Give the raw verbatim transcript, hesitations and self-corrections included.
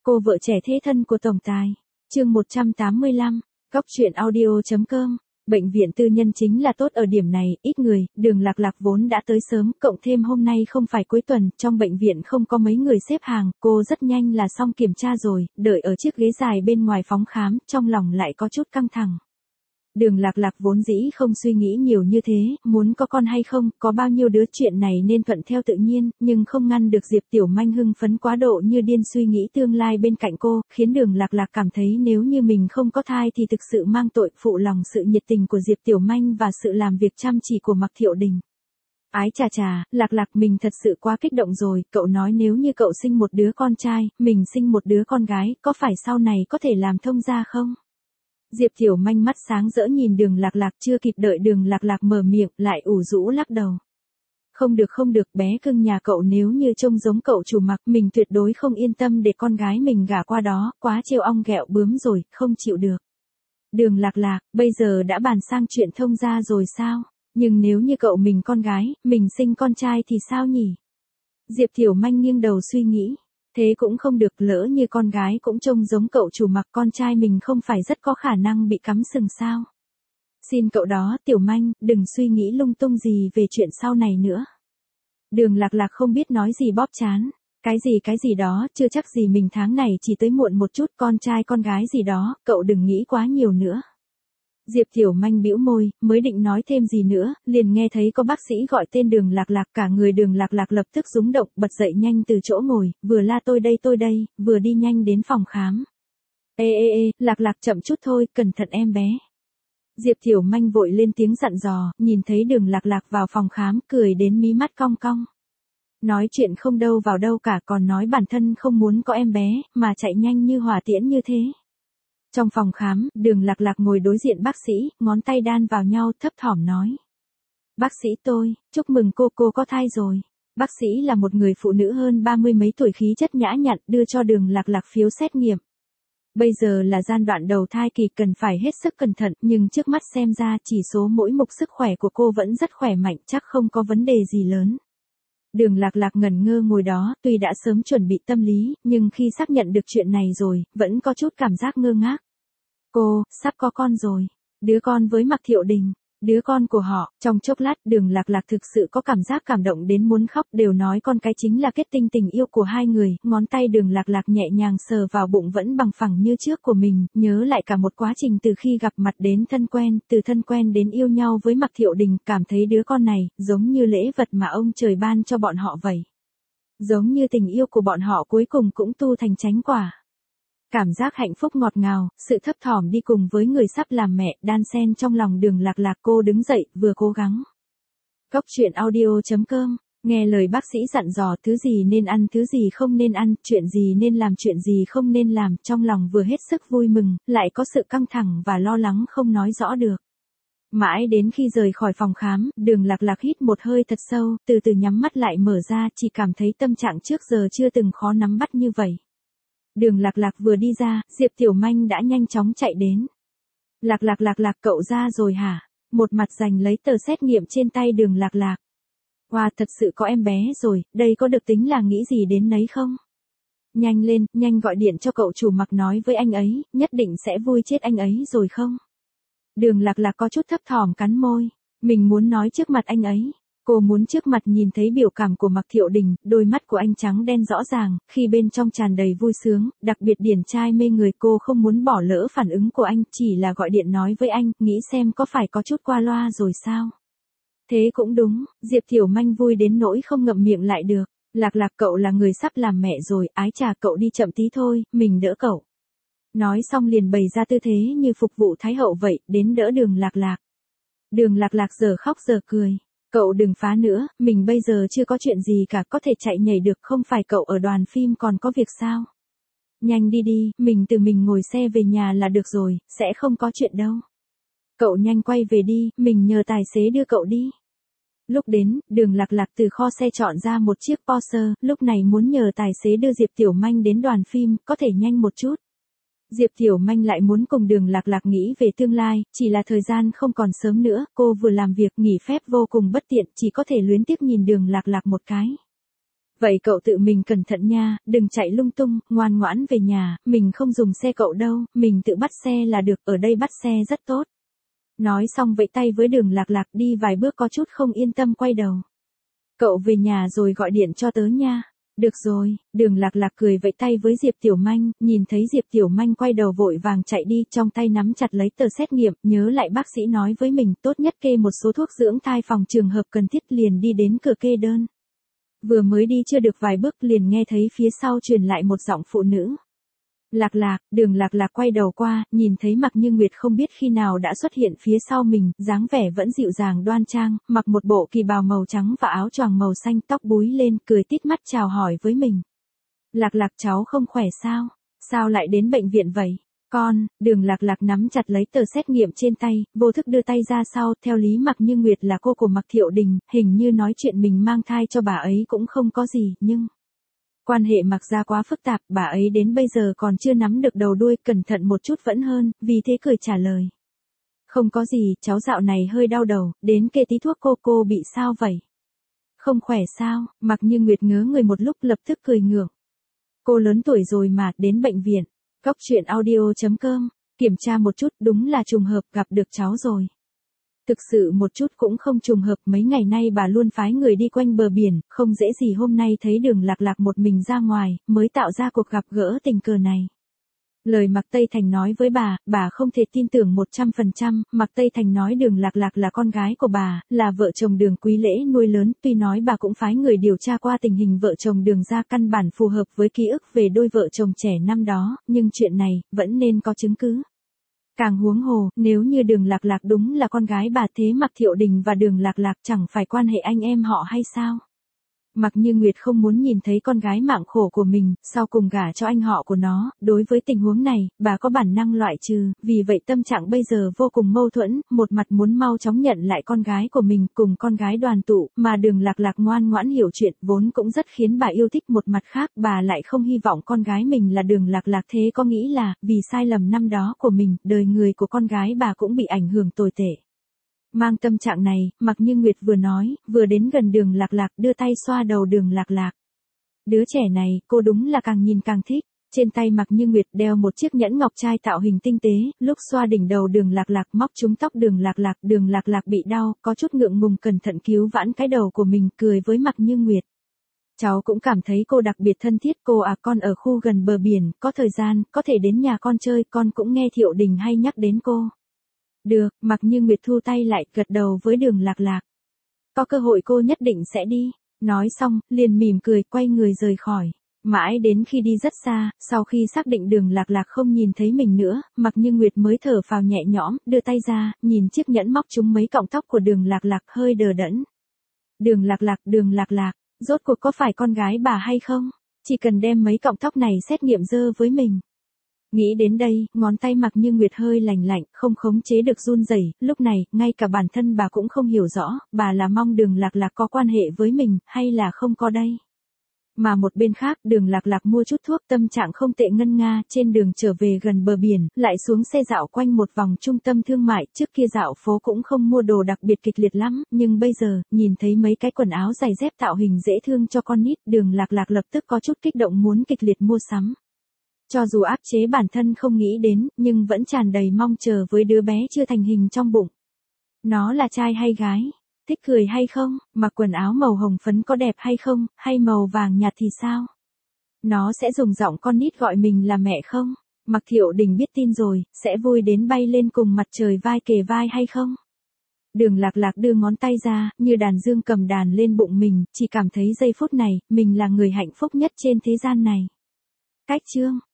Cô vợ trẻ thế thân của tổng tài. Chương một trăm tám mươi lăm, Cóc truyện audio chấm com. Bệnh viện tư nhân chính là tốt ở điểm này, ít người, Đường Lạc Lạc vốn đã tới sớm, cộng thêm hôm nay không phải cuối tuần, trong bệnh viện không có mấy người xếp hàng, cô rất nhanh là xong kiểm tra rồi, đợi ở chiếc ghế dài bên ngoài phòng khám, trong lòng lại có chút căng thẳng. Đường Lạc Lạc vốn dĩ không suy nghĩ nhiều như thế, muốn có con hay không, có bao nhiêu đứa chuyện này nên thuận theo tự nhiên, nhưng không ngăn được Diệp Tiểu Manh hưng phấn quá độ như điên suy nghĩ tương lai bên cạnh cô, khiến Đường Lạc Lạc cảm thấy nếu như mình không có thai thì thực sự mang tội, phụ lòng sự nhiệt tình của Diệp Tiểu Manh và sự làm việc chăm chỉ của Mạc Thiệu Đình. Ái chà chà, Lạc Lạc mình thật sự quá kích động rồi, cậu nói nếu như cậu sinh một đứa con trai, mình sinh một đứa con gái, có phải sau này có thể làm thông gia không? Diệp Tiểu Manh mắt sáng rỡ nhìn Đường Lạc Lạc, chưa kịp đợi Đường Lạc Lạc mở miệng, lại ủ rũ lắc đầu. Không được không được, bé cưng nhà cậu nếu như trông giống cậu chủ Mạc, mình tuyệt đối không yên tâm để con gái mình gả qua đó, quá trêu ong ghẹo bướm rồi, không chịu được. Đường Lạc Lạc, bây giờ đã bàn sang chuyện thông gia rồi sao? Nhưng nếu như cậu mình con gái, mình sinh con trai thì sao nhỉ? Diệp Tiểu Manh nghiêng đầu suy nghĩ. Thế cũng không được, lỡ như con gái cũng trông giống cậu chủ Mạc, con trai mình không phải rất có khả năng bị cắm sừng sao? Xin cậu đó, Tiểu Manh, đừng suy nghĩ lung tung gì về chuyện sau này nữa. Đường Lạc Lạc không biết nói gì bóp chán. Cái gì cái gì đó, chưa chắc gì mình tháng này chỉ tới muộn một chút, con trai con gái gì đó, cậu đừng nghĩ quá nhiều nữa. Diệp Tiểu Manh bĩu môi, mới định nói thêm gì nữa, liền nghe thấy có bác sĩ gọi tên Đường Lạc Lạc, cả người Đường Lạc Lạc lập tức rúng động, bật dậy nhanh từ chỗ ngồi, vừa la tôi đây tôi đây, vừa đi nhanh đến phòng khám. Ê ê ê, Lạc Lạc chậm chút thôi, cẩn thận em bé. Diệp Tiểu Manh vội lên tiếng dặn dò, nhìn thấy Đường Lạc Lạc vào phòng khám, cười đến mí mắt cong cong. Nói chuyện không đâu vào đâu cả, còn nói bản thân không muốn có em bé, mà chạy nhanh như hỏa tiễn như thế. Trong phòng khám, Đường Lạc Lạc ngồi đối diện bác sĩ, ngón tay đan vào nhau, thấp thỏm nói. Bác sĩ tôi, chúc mừng cô, cô có thai rồi. Bác sĩ là một người phụ nữ hơn ba mươi mấy tuổi, khí chất nhã nhặn, đưa cho Đường Lạc Lạc phiếu xét nghiệm. Bây giờ là giai đoạn đầu thai kỳ, cần phải hết sức cẩn thận, nhưng trước mắt xem ra chỉ số mỗi mục sức khỏe của cô vẫn rất khỏe mạnh, chắc không có vấn đề gì lớn. Đường Lạc Lạc ngẩn ngơ ngồi đó, tuy đã sớm chuẩn bị tâm lý, nhưng khi xác nhận được chuyện này rồi, vẫn có chút cảm giác ngơ ngác. Cô, sắp có con rồi. Đứa con với Mạc Thiệu Đình. Đứa con của họ, trong chốc lát Đường Lạc Lạc thực sự có cảm giác cảm động đến muốn khóc, đều nói con cái chính là kết tinh tình yêu của hai người, ngón tay Đường Lạc Lạc nhẹ nhàng sờ vào bụng vẫn bằng phẳng như trước của mình, nhớ lại cả một quá trình từ khi gặp mặt đến thân quen, từ thân quen đến yêu nhau với Mạc Thiệu Đình, cảm thấy đứa con này, giống như lễ vật mà ông trời ban cho bọn họ vậy. Giống như tình yêu của bọn họ cuối cùng cũng tu thành chánh quả. Cảm giác hạnh phúc ngọt ngào, sự thấp thỏm đi cùng với người sắp làm mẹ, đan xen trong lòng Đường Lạc Lạc, cô đứng dậy, vừa cố gắng. Cóc truyện audio chấm com, nghe lời bác sĩ dặn dò, thứ gì nên ăn, thứ gì không nên ăn, chuyện gì nên làm, chuyện gì không nên làm, trong lòng vừa hết sức vui mừng, lại có sự căng thẳng và lo lắng không nói rõ được. Mãi đến khi rời khỏi phòng khám, Đường Lạc Lạc hít một hơi thật sâu, từ từ nhắm mắt lại mở ra, chỉ cảm thấy tâm trạng trước giờ chưa từng khó nắm bắt như vậy. Đường Lạc Lạc vừa đi ra, Diệp Tiểu Manh đã nhanh chóng chạy đến. Lạc Lạc Lạc Lạc, cậu ra rồi hả? Một mặt giành lấy tờ xét nghiệm trên tay Đường Lạc Lạc. Wow, thật sự có em bé rồi, đây có được tính là nghĩ gì đến nấy không? Nhanh lên, nhanh gọi điện cho cậu chủ Mạc, nói với anh ấy, nhất định sẽ vui chết anh ấy rồi không? Đường Lạc Lạc có chút thấp thỏm cắn môi, mình muốn nói trước mặt anh ấy. Cô muốn trước mặt nhìn thấy biểu cảm của Mạc Thiệu Đình, đôi mắt của anh trắng đen rõ ràng, khi bên trong tràn đầy vui sướng, đặc biệt điển trai mê người, cô không muốn bỏ lỡ phản ứng của anh, chỉ là gọi điện nói với anh, nghĩ xem có phải có chút qua loa rồi sao. Thế cũng đúng, Diệp Tiểu Manh vui đến nỗi không ngậm miệng lại được. Lạc Lạc, cậu là người sắp làm mẹ rồi, ái chà, cậu đi chậm tí thôi, mình đỡ cậu. Nói xong liền bày ra tư thế như phục vụ Thái Hậu vậy, đến đỡ Đường Lạc Lạc. Đường Lạc Lạc giờ khóc giờ cười. Cậu đừng phá nữa, mình bây giờ chưa có chuyện gì cả, có thể chạy nhảy được, không phải cậu ở đoàn phim còn có việc sao? Nhanh đi đi, mình tự mình ngồi xe về nhà là được rồi, sẽ không có chuyện đâu. Cậu nhanh quay về đi, mình nhờ tài xế đưa cậu đi. Lúc đến, Đường Lạc Lạc từ kho xe chọn ra một chiếc Porsche, lúc này muốn nhờ tài xế đưa Diệp Tiểu Manh đến đoàn phim, có thể nhanh một chút. Diệp Tiểu Manh lại muốn cùng Đường Lạc Lạc nghĩ về tương lai, chỉ là thời gian không còn sớm nữa, cô vừa làm việc nghỉ phép vô cùng bất tiện, chỉ có thể luyến tiếc nhìn Đường Lạc Lạc một cái. Vậy cậu tự mình cẩn thận nha, đừng chạy lung tung, ngoan ngoãn về nhà, mình không dùng xe cậu đâu, mình tự bắt xe là được, ở đây bắt xe rất tốt. Nói xong vẫy tay với Đường Lạc Lạc, đi vài bước có chút không yên tâm quay đầu. Cậu về nhà rồi gọi điện cho tớ nha. Được rồi, Đường Lạc Lạc cười vẫy tay với Diệp Tiểu Manh, nhìn thấy Diệp Tiểu Manh quay đầu vội vàng chạy đi, trong tay nắm chặt lấy tờ xét nghiệm, nhớ lại bác sĩ nói với mình tốt nhất kê một số thuốc dưỡng thai phòng trường hợp cần thiết, liền đi đến cửa kê đơn. Vừa mới đi chưa được vài bước liền nghe thấy phía sau truyền lại một giọng phụ nữ. Lạc Lạc, Đường Lạc Lạc quay đầu qua, nhìn thấy Mạc Như Nguyệt không biết khi nào đã xuất hiện phía sau mình, dáng vẻ vẫn dịu dàng đoan trang, mặc một bộ kỳ bào màu trắng và áo choàng màu xanh, tóc búi lên, cười tít mắt chào hỏi với mình. Lạc Lạc cháu không khỏe sao? Sao lại đến bệnh viện vậy? Con, Đường Lạc Lạc nắm chặt lấy tờ xét nghiệm trên tay, vô thức đưa tay ra sau, theo lý Mạc Như Nguyệt là cô của Mạc Thiệu Đình, hình như nói chuyện mình mang thai cho bà ấy cũng không có gì, nhưng... Quan hệ Mạc gia quá phức tạp, bà ấy đến bây giờ còn chưa nắm được đầu đuôi, cẩn thận một chút vẫn hơn, vì thế cười trả lời. Không có gì, cháu dạo này hơi đau đầu, đến kê tí thuốc. Cô cô bị sao vậy? Không khỏe sao? Mạc Như Nguyệt ngớ người một lúc lập tức cười ngượng. Cô lớn tuổi rồi mà, đến bệnh viện. Cóc truyện audio chấm com, kiểm tra một chút, đúng là trùng hợp gặp được cháu rồi. Thực sự một chút cũng không trùng hợp, mấy ngày nay bà luôn phái người đi quanh bờ biển, không dễ gì hôm nay thấy Đường Lạc Lạc một mình ra ngoài, mới tạo ra cuộc gặp gỡ tình cờ này. Lời Mạc Tây Thành nói với bà, bà không thể tin tưởng một trăm phần trăm, Mạc Tây Thành nói Đường Lạc Lạc là con gái của bà, là vợ chồng Đường Quý Lễ nuôi lớn, tuy nói bà cũng phái người điều tra qua tình hình vợ chồng Đường gia căn bản phù hợp với ký ức về đôi vợ chồng trẻ năm đó, nhưng chuyện này, vẫn nên có chứng cứ. Càng huống hồ, nếu như Đường Lạc Lạc đúng là con gái bà, thế Mạc Thiệu Đình và Đường Lạc Lạc chẳng phải quan hệ anh em họ hay sao? Mạc Như Nguyệt không muốn nhìn thấy con gái mạng khổ của mình, sau cùng gả cho anh họ của nó, đối với tình huống này, bà có bản năng loại trừ, vì vậy tâm trạng bây giờ vô cùng mâu thuẫn, một mặt muốn mau chóng nhận lại con gái của mình cùng con gái đoàn tụ, mà Đường Lạc Lạc ngoan ngoãn hiểu chuyện vốn cũng rất khiến bà yêu thích, một mặt khác bà lại không hy vọng con gái mình là Đường Lạc Lạc, thế có nghĩ là, vì sai lầm năm đó của mình, đời người của con gái bà cũng bị ảnh hưởng tồi tệ. Mang tâm trạng này, Mạc Như Nguyệt vừa nói, vừa đến gần Đường Lạc Lạc, đưa tay xoa đầu Đường Lạc Lạc. Đứa trẻ này, cô đúng là càng nhìn càng thích. Trên tay Mạc Như Nguyệt đeo một chiếc nhẫn ngọc trai tạo hình tinh tế, lúc xoa đỉnh đầu Đường Lạc Lạc móc trúng tóc Đường Lạc Lạc, Đường Lạc Lạc bị đau, có chút ngượng ngùng cẩn thận cứu vãn cái đầu của mình, cười với Mạc Như Nguyệt. Cháu cũng cảm thấy cô đặc biệt thân thiết, cô à, con ở khu gần bờ biển, có thời gian, có thể đến nhà con chơi, con cũng nghe Thiệu Đình hay nhắc đến cô. Được, Mạc Như Nguyệt thu tay lại, gật đầu với Đường Lạc Lạc. Có cơ hội cô nhất định sẽ đi. Nói xong, liền mỉm cười, quay người rời khỏi. Mãi đến khi đi rất xa, sau khi xác định Đường Lạc Lạc không nhìn thấy mình nữa, Mạc Như Nguyệt mới thở phào nhẹ nhõm, đưa tay ra, nhìn chiếc nhẫn móc trúng mấy cọng tóc của Đường Lạc Lạc, hơi đờ đẫn. Đường Lạc Lạc, Đường Lạc Lạc, rốt cuộc có phải con gái bà hay không? Chỉ cần đem mấy cọng tóc này xét nghiệm dơ với mình. Nghĩ đến đây, ngón tay Mạc Như Nguyệt hơi lành lạnh, không khống chế được run rẩy. Lúc này, ngay cả bản thân bà cũng không hiểu rõ, bà là mong Đường Lạc Lạc có quan hệ với mình, hay là không có đây. Mà một bên khác, Đường Lạc Lạc mua chút thuốc, tâm trạng không tệ ngân nga, trên đường trở về gần bờ biển, lại xuống xe dạo quanh một vòng trung tâm thương mại, trước kia dạo phố cũng không mua đồ đặc biệt kịch liệt lắm, nhưng bây giờ, nhìn thấy mấy cái quần áo giày dép tạo hình dễ thương cho con nít, Đường Lạc Lạc lập tức có chút kích động muốn kịch liệt mua sắm. Cho dù áp chế bản thân không nghĩ đến, nhưng vẫn tràn đầy mong chờ với đứa bé chưa thành hình trong bụng. Nó là trai hay gái? Thích cười hay không? Mặc quần áo màu hồng phấn có đẹp hay không? Hay màu vàng nhạt thì sao? Nó sẽ dùng giọng con nít gọi mình là mẹ không? Mạc Thiệu Đình biết tin rồi, sẽ vui đến bay lên cùng mặt trời vai kề vai hay không? Đường Lạc Lạc đưa ngón tay ra, như đàn dương cầm đàn lên bụng mình, chỉ cảm thấy giây phút này, mình là người hạnh phúc nhất trên thế gian này. Cách chương